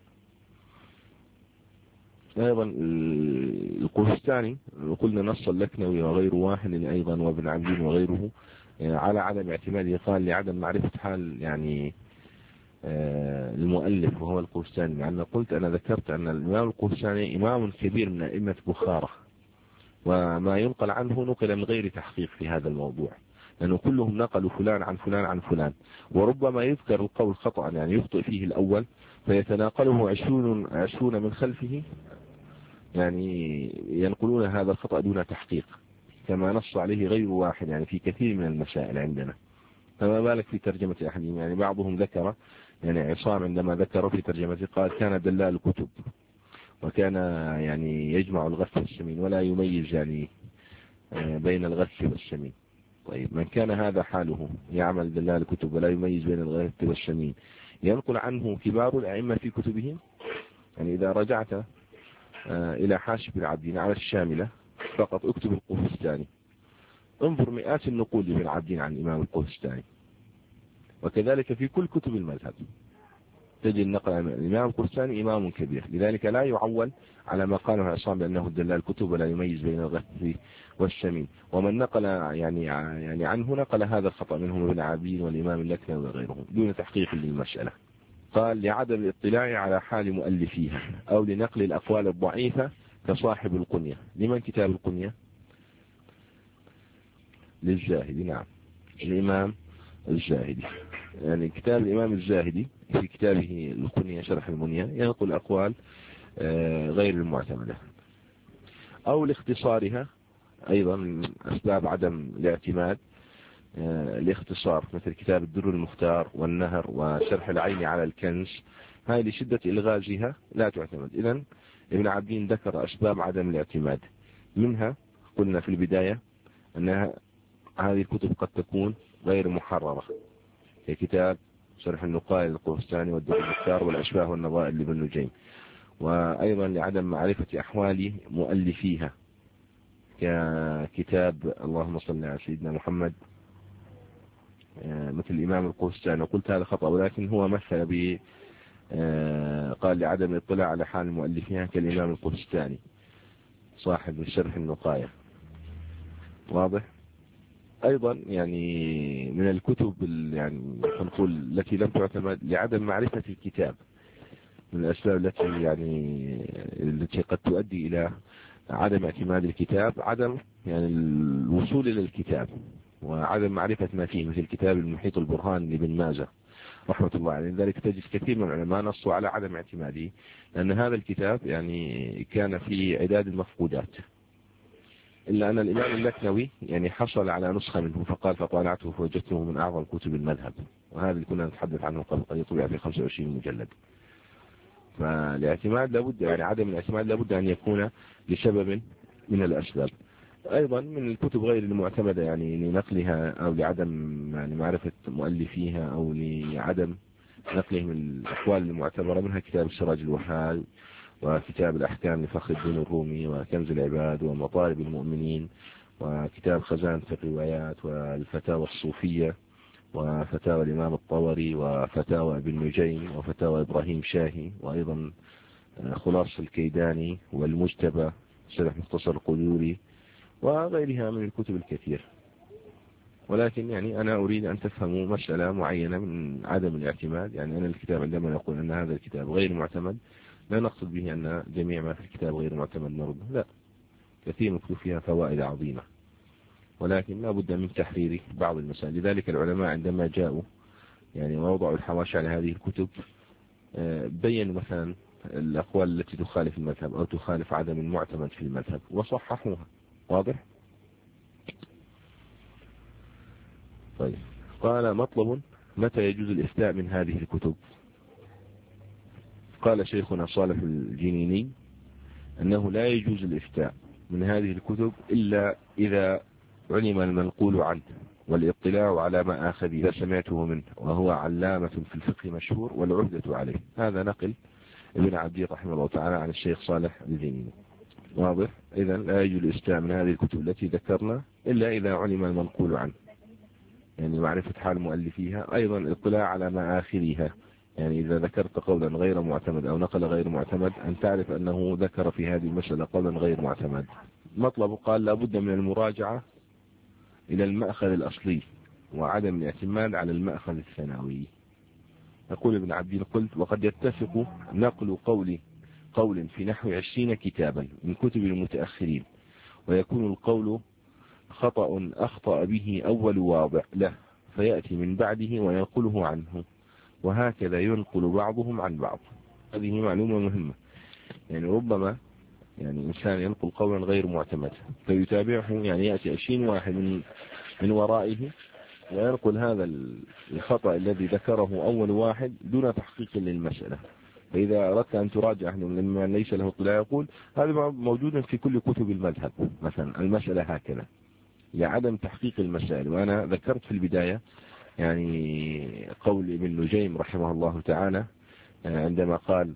أيضا القهستاني قلنا نص اللكنوي وغير واحد أيضا وابن عبدين وغيره على عدم اعتماده، قال لعدم معرفة حال يعني المؤلف وهو القهستاني، مع أن قلت أنا ذكرت أن الإمام القهستاني إمام كبير من أئمة بخارى، وما ينقل عنه نقل من غير تحقيق في هذا الموضوع، لأنه كلهم نقلوا فلان عن فلان عن فلان، وربما يذكر القول خطأ يعني يخطئ فيه الأول فيتناقله عشرون عشرون من خلفه، يعني ينقلون هذا الخطأ دون تحقيق، كما نص عليه غير واحد يعني في كثير من المسائل عندنا، فما بالك في ترجمة أحدهم. يعني بعضهم ذكر، يعني عصام عندما ذكر في ترجمته قال كان دلال الكتب، وكان يعني يجمع الغث والسمين ولا يميز يعني بين الغث والسمين. طيب من كان هذا حاله يعمل دلال الكتب ولا يميز بين الغث والسمين، ينقل عنه كبار الأئمة في كتبهم. يعني إذا رجعت إلى حاشب العبدين على الشاملة فقط اكتب القهستاني، انظر مئات النقول لابن عبدين عن الإمام القهستاني، وكذلك في كل كتب المذهب تجد نقل عن الإمام القهستاني إمام كبير، لذلك لا يعول على ما قاله عصام بأنه دلال الكتب ولا يميز بين الغث والسمين. ومن نقل يعني يعني عنه نقل هذا الخطأ منهم ابن عبدين والإمام اللكنوي وغيرهم دون تحقيق للمسألة. قال لعدم الاطلاع على حال مؤلفيها أو لنقل الأقوال الضعيفة كصاحب القنية. لمن كتاب القنية؟ للزاهدي. نعم، الإمام الزاهدي، يعني كتاب الإمام الزاهدي في كتابه القنية شرح المنية ينقل أقوال غير المعتمدة. أو لاختصارها أيضا من أسباب عدم الاعتماد الاختصار، مثل كتاب الدر المختار والنهر وشرح العين على الكنز، هاي لشدة إلغازها لا تعتمد. إذن ابن عبدين ذكر أسباب عدم الاعتماد، منها قلنا في البداية أنها هذه الكتب قد تكون غير محررة، ككتاب شرح النقاية للقهستاني والدر المختار والأشباه والنظائر لابن نجيم، وأيضا لعدم معرفة أحوال مؤلفيها ككتاب اللهم صل على سيدنا محمد مثل الإمام القهستاني. وقلت هذا خطأ، ولكن هو مثل ب قال لعدم الاطلاع على حال مؤلفيها كالإمام القهستاني صاحب شرح النقاية. واضح؟ أيضا يعني من الكتب يعني نقول التي لم تعتمد لعدم معرفة الكتاب، من الأسباب التي يعني التي قد تؤدي إلى عدم اعتماد الكتاب عدم يعني الوصول إلى الكتاب وعدم معرفة ما فيه، مثل كتاب المحيط البرهان لابن ماجه رحمة الله عليه. لذلك تجد كثير من العلماء نصوا على عدم اعتماده، لأن هذا الكتاب يعني كان في عداد المفقودات، إلا أن الإمام اللكنوي يعني حصل على نسخة منه فقال فطالعته فوجدته من أعظم كتب المذهب، وهذا اللي كنا نتحدث عنه قبل قليل، طبع في خمسة وعشرين مجلد. فالاعتماد لابد يعني عدم الاعتماد لابد أن يكون لسبب من الأسباب. أيضا من الكتب غير المعتمدة يعني لنقلها أو لعدم يعني معرفة مؤلفيها أو لعدم نقلهم الأقوال المعتبرة، منها كتاب السراج الوهاج وكتاب الأحكام لفخر الدين الرومي وكنز العباد ومطالب المؤمنين وكتاب خزانة الروايات والفتاوى الصوفية وفتاوى الإمام الطوري وفتاوى ابن نجيم وفتاوى إبراهيم شاهي، وأيضا خلاص الكيداني والمجتبى شرح مختصر القدوري وغيرها من الكتب الكثير. ولكن يعني أنا أريد أن تفهموا مسألة معينة من عدم الاعتماد. يعني أنا الكتاب عندما نقول أن هذا الكتاب غير معتمد لا نقصد به أن جميع ما في الكتاب غير معتمد نرده، لا، كثير مكتوب فيها فوائد عظيمة، ولكن لا بد من تحرير بعض المسائل. لذلك العلماء عندما جاءوا يعني ووضعوا الحواشي على هذه الكتب بينوا مثلا الأقوال التي تخالف المذهب أو تخالف عدم المعتمد في المذهب وصححوها. واضح؟ طيب، قال مطلب متى يجوز الإفتاء من هذه الكتب؟ قال شيخنا صالح الجنيني أنه لا يجوز الإفتاء من هذه الكتب إلا إذا علم المنقول عنه والاطلاع على ما آخذ إذا سمعته منه، وهو علامة في الفقه مشهور والعهدة عليه. هذا نقل ابن عبدي رحمه الله تعالى عن الشيخ صالح الجنيني. واضح؟ إذن لا يجوز الإفتاء من هذه الكتب التي ذكرنا إلا إذا علم المنقول عنه، يعني معرفة حال مؤلفيها، أيضا الاطلاع على ما آخرها، يعني إذا ذكرت قولا غير معتمد أو نقل غير معتمد أن تعرف أنه ذكر في هذه المسألة قولا غير معتمد. مطلب قال لابد من المراجعة إلى المأخذ الأصلي وعدم الاعتماد على المأخذ الثانوي. يقول ابن عبدين قلت وقد يتفق نقل قول قول في نحو عشرين كتابا من كتب المتأخرين، ويكون القول خطأ أخطأ به أول واضع له فيأتي من بعده وينقله عنه، وهكذا ينقل بعضهم عن بعض. هذه معلومة مهمة، يعني ربما يعني إنسان ينقل قولا غير معتمد فيتابعه، يعني يأتي عشرين واحد من, من ورائه وينقل هذا الخطأ الذي ذكره أول واحد دون تحقيق للمسألة. فإذا أردت أن تراجع لما ليس له اطلاع يقول هذا موجود في كل كتب المذهب مثلا، المسألة هكذا لعدم تحقيق المسائل. وأنا ذكرت في البداية يعني قول ابن نجيم رحمه الله تعالى عندما قال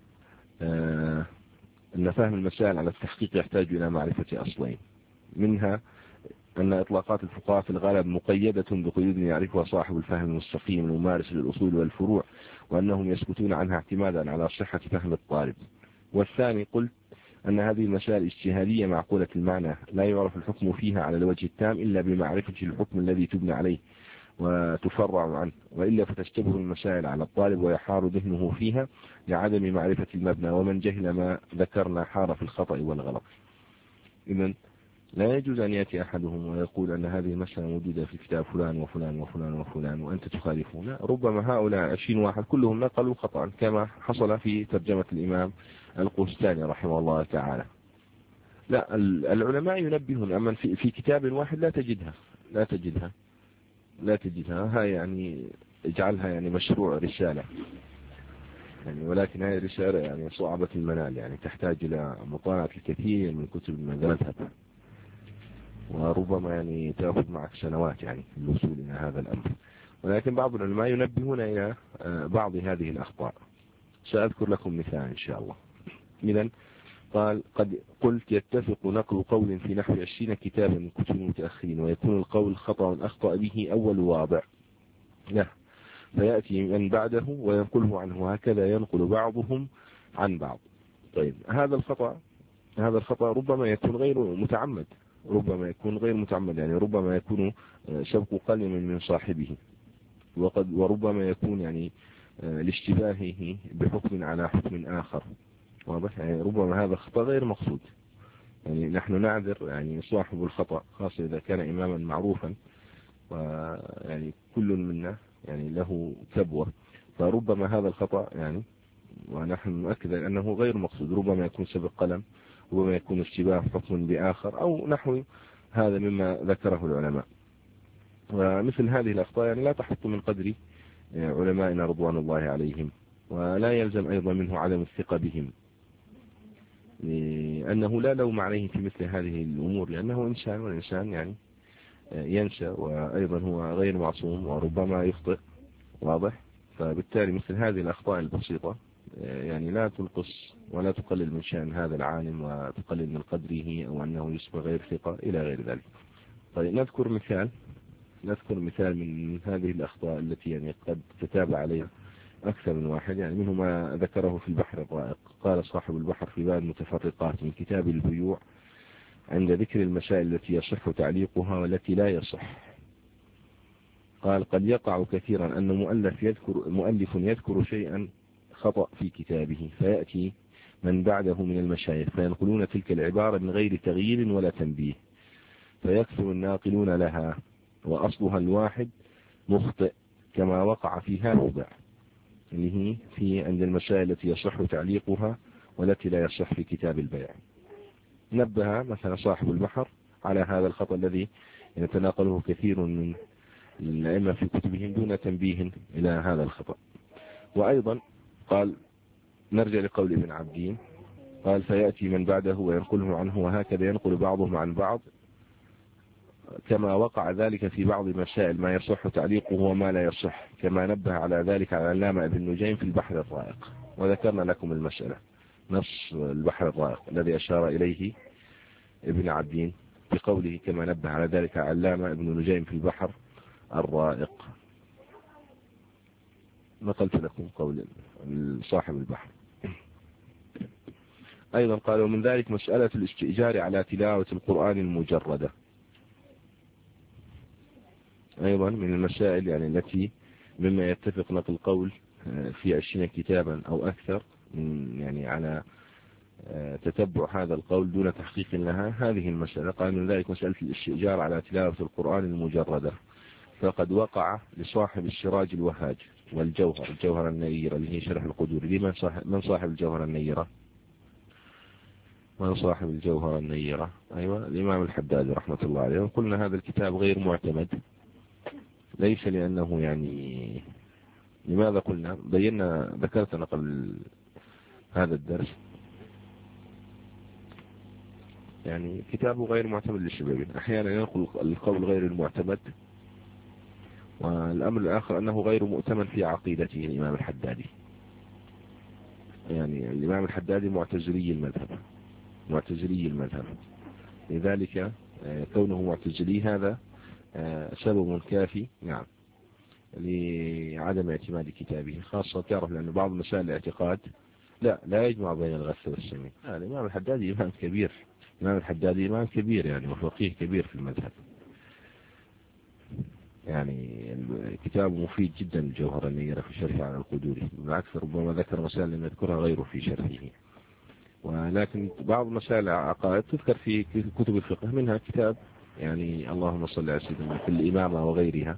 أن فهم المسائل على التحقيق يحتاج إلى معرفة أصلين، منها أن إطلاقات الفقهاء في الغالب مقيدة بقيود يعرفها صاحب الفهم المستقيم الممارس للأصول والفروع، وأنهم يسكتون عنها اعتمادا على صحة فهم الطالب. والثاني قلت أن هذه المسائل اجتهادية معقولة المعنى لا يعرف الحكم فيها على الوجه التام إلا بمعرفة الحكم الذي تبنى عليه وتفرع عنه، وإلا فتشتبه المسائل على الطالب ويحار ذهنه فيها لعدم معرفة المبنى، ومن جهل ما ذكرنا حار في الخطأ والغلط. إذن لا يجوز أن يأتي أحدهم ويقول أن هذه المسألة موجودة في كتاب فلان وفلان وفلان وفلان وأنت تخالفون. ربما هؤلاء عشرين واحد كلهم نقلوا خطأ كما حصل في ترجمة الإمام القسطاني رحمه الله تعالى. لا، العلماء ينبهون، أما في, في كتاب واحد لا تجدها لا تجدها لا تجدها هاي يعني اجعلها يعني مشروع رسالة يعني، ولكن هذه الرسالة يعني صعبة المنال، يعني تحتاج إلى مطالعة الكثير من كتب المذهب، وربما يعني تأخذ معك سنوات يعني الوصول إلى هذا الأمر. ولكن بعض العلماء ينبهون إلى بعض هذه الأخطاء. سأذكر لكم مثال إن شاء الله. إذن قال قد قلت يتفق نقل قول في نحو عشرين كتابا من كتب المتأخرين، ويكون القول خطأ أخطأ به أول واضع له فيأتي من بعده وينقله عنه، هكذا ينقل بعضهم عن بعض. طيب، هذا الخطأ هذا الخطأ ربما يكون غير متعمد ربما يكون غير متعمد يعني ربما يكون سبق قلم من صاحبه، وقد وربما يكون يعني لاشتباهه بحكم على حكم آخر. واضح؟ يعني ربما هذا الخطأ غير مقصود، يعني نحن نعذر يعني صاحب الخطأ خاصة إذا كان إماما معروفا، ويعني كل منا يعني له كبوة، فربما هذا الخطأ يعني ونحن نؤكد أنه غير مقصود، ربما يكون سبق قلم، ربما يكون اشتباه حكم بآخر أو نحو هذا مما ذكره العلماء. ومثل هذه الأخطاء يعني لا تحط من قدر علمائنا رضوان الله عليهم ولا يلزم أيضا منه عدم الثقة بهم، لأنه لا لوم عليه في مثل هذه الأمور، لأنه إنسان، والإنسان يعني ينشأ، وأيضا هو غير معصوم وربما يخطئ، واضح. فبالتالي مثل هذه الأخطاء البسيطة يعني لا تنقص ولا تقلل من شأن هذا العالم وتقلل من قدره أو أنه يصبح غير ثقة إلى غير ذلك. طيب نذكر مثال نذكر مثال من هذه الأخطاء التي يعني قد تتابع عليها أكثر من واحد، يعني منه ما ذكره في البحر الرائق. قال صاحب البحر في باب المتفرقات من كتاب البيوع عند ذكر المسائل التي يصح تعليقها والتي لا يصح، قال: قد يقع كثيرا أن مؤلف يذكر مؤلف يذكر شيئا خطأ في كتابه، فيأتي من بعده من المشايخ فينقلون تلك العبارة من غير تغيير ولا تنبيه، فيكثر الناقلون لها وأصلها الواحد مخطئ، كما وقع في هذا اللي هي في عند المسائل التي يصح تعليقها والتي لا يصح في كتاب البيع. نبه مثلا صاحب البحر على هذا الخطأ الذي يتناقله كثير من الأئمة في كتبهم دون تنبيه إلى هذا الخطأ. وأيضا قال: نرجع لقول ابن عبدين، قال: فيأتي من بعده وينقله عنه، وهكذا ينقل بعضهم عن بعض، كما وقع ذلك في بعض المسائل ما يصح تعليقه وما لا يصح، كما نبه على ذلك على العلامة ابن نجيم في البحر الرائق. وذكرنا لكم المسألة، نص البحر الرائق الذي أشار إليه ابن عبدين بقوله كما نبه على ذلك علامة ابن نجيم في البحر الرائق. نقلت لكم قول صاحب البحر. أيضا قالوا من ذلك مسألة الاستئجار على تلاوة القرآن المجردة، أيضا من المسائل يعني التي مما يتفق نقل القول في عشرين كتابا أو أكثر من يعني على تتبع هذا القول دون تحقيق لها هذه المسألة. قال من ذلك مسألة الاستئجار على تلاوة القرآن المجردة، فقد وقع لصاحب السراج الوهاج والجوهر الجوهر النيرة اللي هي شرح القدور. لمن صاحب من صاحب الجوهر النيرة؟ من صاحب الجوهر النيرة؟ أيوة الإمام الحداد رحمة الله عليه. وقلنا هذا الكتاب غير معتمد، ليس لأنه يعني لماذا قلنا بينا ذكرتنا قبل هذا الدرس يعني كتابه غير معتمد للشباب، أحيانا ينقل القول غير المعتمد. والأمر الآخر أنه غير مؤتمن في عقيدته الإمام الحدادي، يعني الإمام الحدادي معتزلي المذهب معتزلي المذهب لذلك كونه معتزلي هذا سبب كافي نعم لعدم اعتماد كتابه، خاصة تعرف لأن بعض مسائل الاعتقاد لا لا يجمع بين الغث والسمين. الإمام الحدادي إمام كبير الإمام الحدادي إمام كبير يعني وفقيه كبير في المذهب، يعني كتاب مفيد جدا الجوهر النيرة في شرحه على القدوري، بالعكس ربما ذكر مسائل لم يذكرها غيره في شرحه. ولكن بعض مسائل العقائد تذكر في كتب الفقه، منها كتاب يعني اللهم صل على سيدنا في الإمامة وغيرها.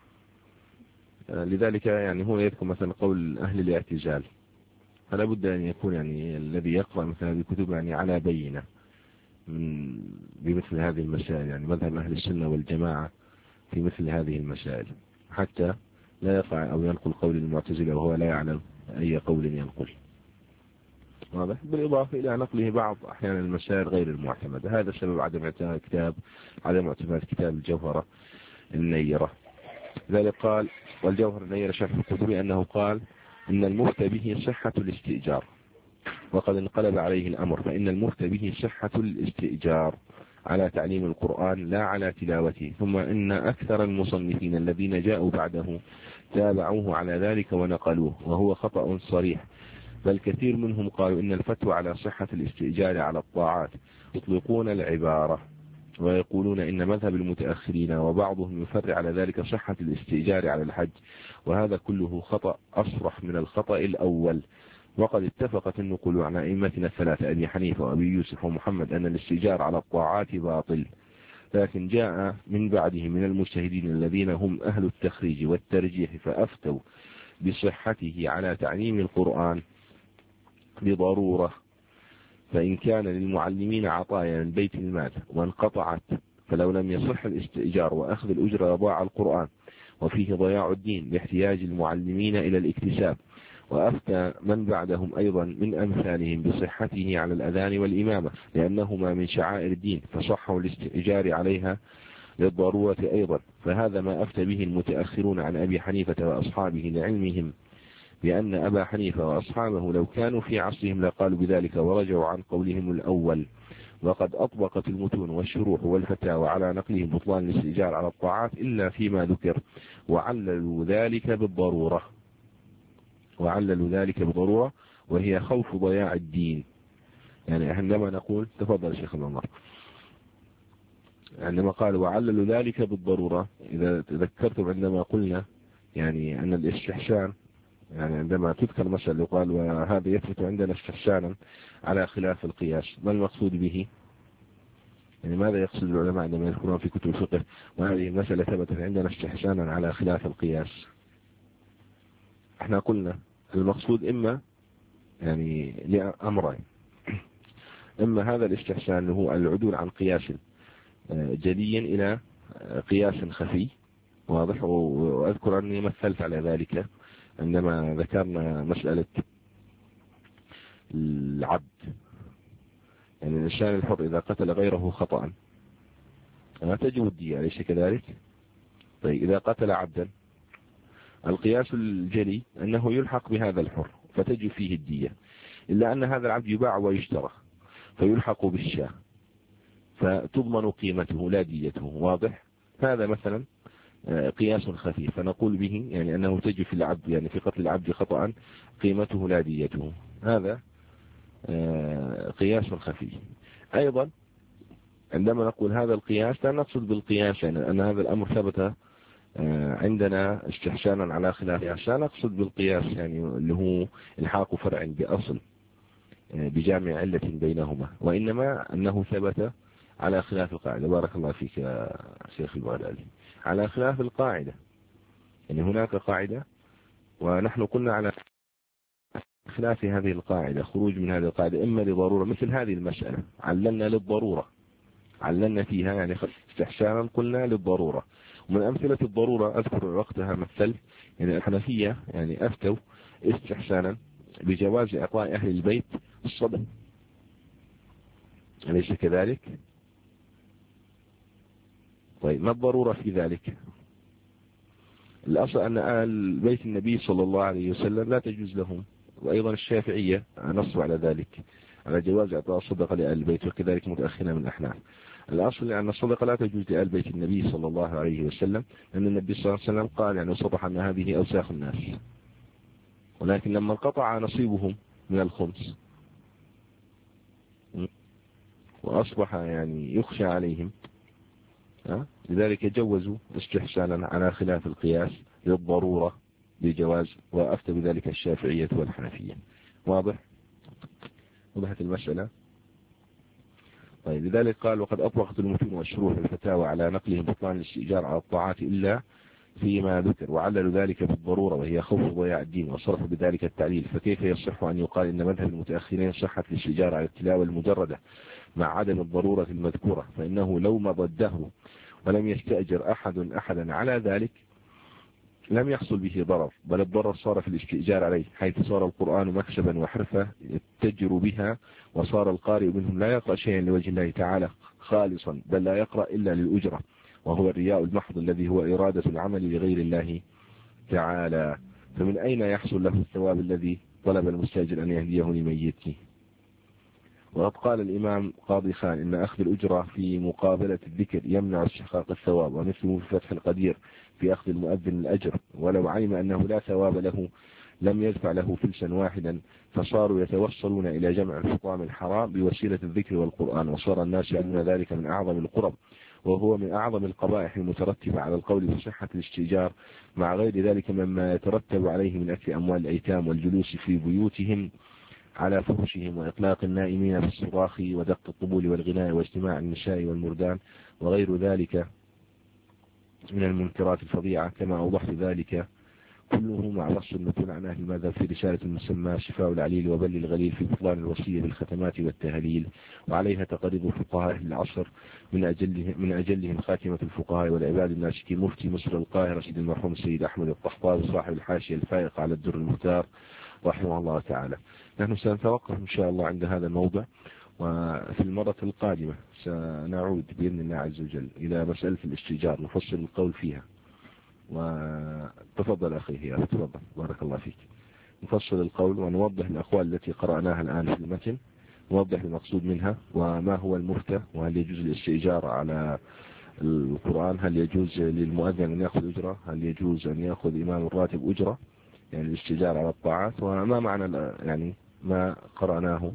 لذلك يعني هو يذكر مثلا قول أهل الاعتزال، فلا بد أن يكون يعني الذي يقرأ مثلا هذه الكتب يعني على بينة من بمثل هذه المسائل، يعني مذهب أهل السنة والجماعة في مثل هذه المسائل، حتى لا يقع أو ينقل قول المعتزلة وهو لا يعلم أي قول ينقل. واضح؟ بالإضافة إلى نقله بعض أحيانا المسائل غير المعتمدة. هذا سبب عدم اعتماد كتاب عدم اعتماد كتاب الجوهرة النيرة. ذلك قال: والجوهر النيرة شرح القدوري أنه قال إن المفتى به صحة الاستئجار، وقد انقلب عليه الأمر، فإن المفتى به صحة الاستئجار على تعليم القرآن لا على تلاوته، ثم إن أكثر المصنفين الذين جاءوا بعده تابعوه على ذلك ونقلوه، وهو خطأ صريح، بل كثير منهم قالوا إن الفتوى على صحة الاستئجار على الطاعات يطلقون العبارة ويقولون إن مذهب المتأخرين وبعضهم يفرع على ذلك صحة الاستئجار على الحج، وهذا كله خطأ أصرح من الخطأ الأول. وقد اتفقت النقول عن أئمتنا الثلاثة أبي حنيفة وأبي يوسف ومحمد أن الاستئجار على الطاعات باطل، لكن جاء من بعده من المجتهدين الذين هم أهل التخريج والترجيح فأفتوا بصحته على تعليم القرآن بضرورة، فإن كان للمعلمين عطايا من بيت المال وانقطعت فلو لم يصح الاستئجار وأخذ الأجرة ضاع القرآن، وفيه ضياع الدين لاحتياج المعلمين إلى الاكتساب، وأفتى من بعدهم أيضا من أمثالهم بصحته على الأذان والإمامة لأنهما من شعائر الدين، فصحوا الاستئجار عليها للضرورة أيضا. فهذا ما أفتى به المتأخرون عن أبي حنيفة وأصحابه لعلمهم بأن أبا حنيفة وأصحابه لو كانوا في عصرهم لقالوا بذلك ورجعوا عن قولهم الأول. وقد أطبقت المتون والشروح والفتاوى على نقلهم بطلان الاستئجار على الطاعات إلا فيما ذكر، وعللوا ذلك بالضرورة وعللوا ذلك بالضرورة وهي خوف ضياع الدين. يعني عندما نقول تفضل شيخ الله، عندما قال وعللوا ذلك بالضرورة، إذا تذكرتم عندما قلنا يعني أن الاستحسان، يعني عندما تذكر مسألة يقال وهذا يثبت عندنا استحسانا على خلاف القياس، ما المقصود به؟ يعني ماذا يقصد العلماء عندما يذكرون في كتب الفقه وهذه المسألة ثبتت عندنا استحسانا على خلاف القياس؟ احنا قلنا المقصود إما يعني لأمرين، إما هذا الاستحسان هو العدول عن قياس جليا إلى قياس خفي واضح، وأذكر أني مثلت على ذلك عندما ذكرنا مسألة العبد، يعني الإنسان الحر إذا قتل غيره خطأ لا تجب الدية، أليس كذلك؟ طيب إذا قتل عبدا القياس الجلي أنه يلحق بهذا الحر فتجب فيه الدية، إلا أن هذا العبد يباع ويشترى فيلحق بالشاه فتضمن قيمته لا ديته، واضح؟ هذا مثلا قياس خفيف فنقول به يعني أنه تجب في العبد، يعني في قتل العبد خطأ قيمته لا ديته، هذا قياس خفيف. أيضا عندما نقول هذا القياس لا نقصد بالقياس يعني أن هذا الأمر ثبت عندنا استحسانا على خلاف القياس، لا نقصد بالقياس يعني اللي هو الحاق فرع بأصل بجامع علة بينهما، وإنما أنه ثبت على خلاف القاعدة. بارك الله فيك يا شيخ البغدادي، على خلاف القاعدة، يعني هناك قاعدة ونحن قلنا على خلاف هذه القاعدة، خروج من هذه القاعدة إما لضرورة، مثل هذه المسألة عللنا للضرورة، عللنا فيها يعني استحسانا قلنا للضرورة. ومن أمثلة الضرورة أذكر وقتها مثل يعني الحنفية يعني أفتوا استحسانا بجواز إعطاء أهل البيت الصدقة، أليس كذلك؟ طيب ما الضرورة في ذلك؟ الأصل أن أهل بيت النبي صلى الله عليه وسلم لا تجوز لهم، وأيضا الشافعية نصوا على ذلك على جواز إعطاء الصدقة لأهل البيت، وكذلك متأخرين من الأحناف. الأصل أن الصدقة لا تجوز لأهل بيت النبي صلى الله عليه وسلم، لأن النبي صلى الله عليه وسلم قال يعني صبح أن هذه أوساخ الناس، ولكن لما انقطع نصيبهم من الخمس وأصبح يعني يخشى عليهم لذلك جوزوا استحسانا على خلاف القياس للضرورة بجواز، وأفتى بذلك الشافعية والحنفية. واضح؟ وضحت المسألة؟ طيب لذلك قال وقد أطلقت المتون والشروح الفتاوى على نقلهم بطلان الاستئجار على الطاعات إلا فيما ذكر، وعللوا ذلك بالضرورة وهي خوف ضياع الدين، وصرفوا بذلك التعليل. فكيف يصح أن يقال إن مذهب المتأخرين صحة الاستئجار على التلاوة المجردة مع عدم الضرورة المذكورة؟ فإنه لو ما ضده ولم يستأجر أحد أحدا على ذلك لم يحصل به ضرر، بل الضرر صار في الاستئجار عليه، حيث صار القرآن مكسبا وحرفة يتجر بها، وصار القارئ منهم لا يقرأ شيئا لوجه الله تعالى خالصا، بل لا يقرأ إلا للأجرة، وهو الرياء المحض الذي هو إرادة العمل لغير الله تعالى. فمن أين يحصل له الثواب الذي طلب المستأجر أن يهديه لميته؟ وقد قال الإمام قاضي خان إن أخذ الأجرة في مقابلة الذكر يمنع استحقاق الثواب، ومثله في فتح القدير في أخذ المؤذن الأجر، ولو علم أنه لا ثواب له لم يدفع له فلسا واحدا، فصاروا يتوصلون إلى جمع الحطام الحرام بوسيلة الذكر والقرآن، وصار الناس يعلمون ذلك من أعظم القرب، وهو من أعظم القبائح المترتبة على القول بصحة الاستئجار، مع غير ذلك مما يترتب عليه من أكل أموال الأيتام والجلوس في بيوتهم على فرشهم وإطلاق النائمين في الصراخ ودق الطبول والغناء واجتماع النساء والمردان وغير ذلك من المنكرات الفظيعة، كما أوضحت ذلك كله مع نص المتون عن أهل المذهب في رسالة المسمى شفاء العليل وبل الغليل في بطلان الوصية بالختمات والتهليل، وعليها تقريب فقهاء العصر من أجلهم, من أجلهم خاتمة الفقهاء والعباد الناسكين مفتي مصر القاهرة سيد المرحوم السيد أحمد الطحطاوي صاحب الحاشية الفائقة على الدر المختار رحمه الله تعالى. نحن سنتوقف إن شاء الله عند هذا الموضع، وفي المرة القادمة سنعود بإذن الله عز وجل إلى مسألة الاستئجار نفصل القول فيها. وتفضل أخي هي تفضل بارك الله فيك. نفصل القول ونوضح الأقوال التي قرأناها الآن في المتن، نوضح المقصود منها وما هو المفتى، وهل يجوز الاستئجار على القرآن، هل يجوز للمؤذن أن يأخذ أجرة، هل يجوز أن يأخذ إمام الراتب أجرة، يعني الاستئجار على الطاعات، وما معنى يعني ما قرأناه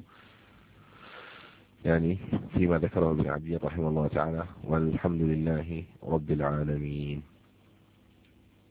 يعني فيما ذكره ابن عبيد رحمه الله تعالى. والحمد لله رب العالمين.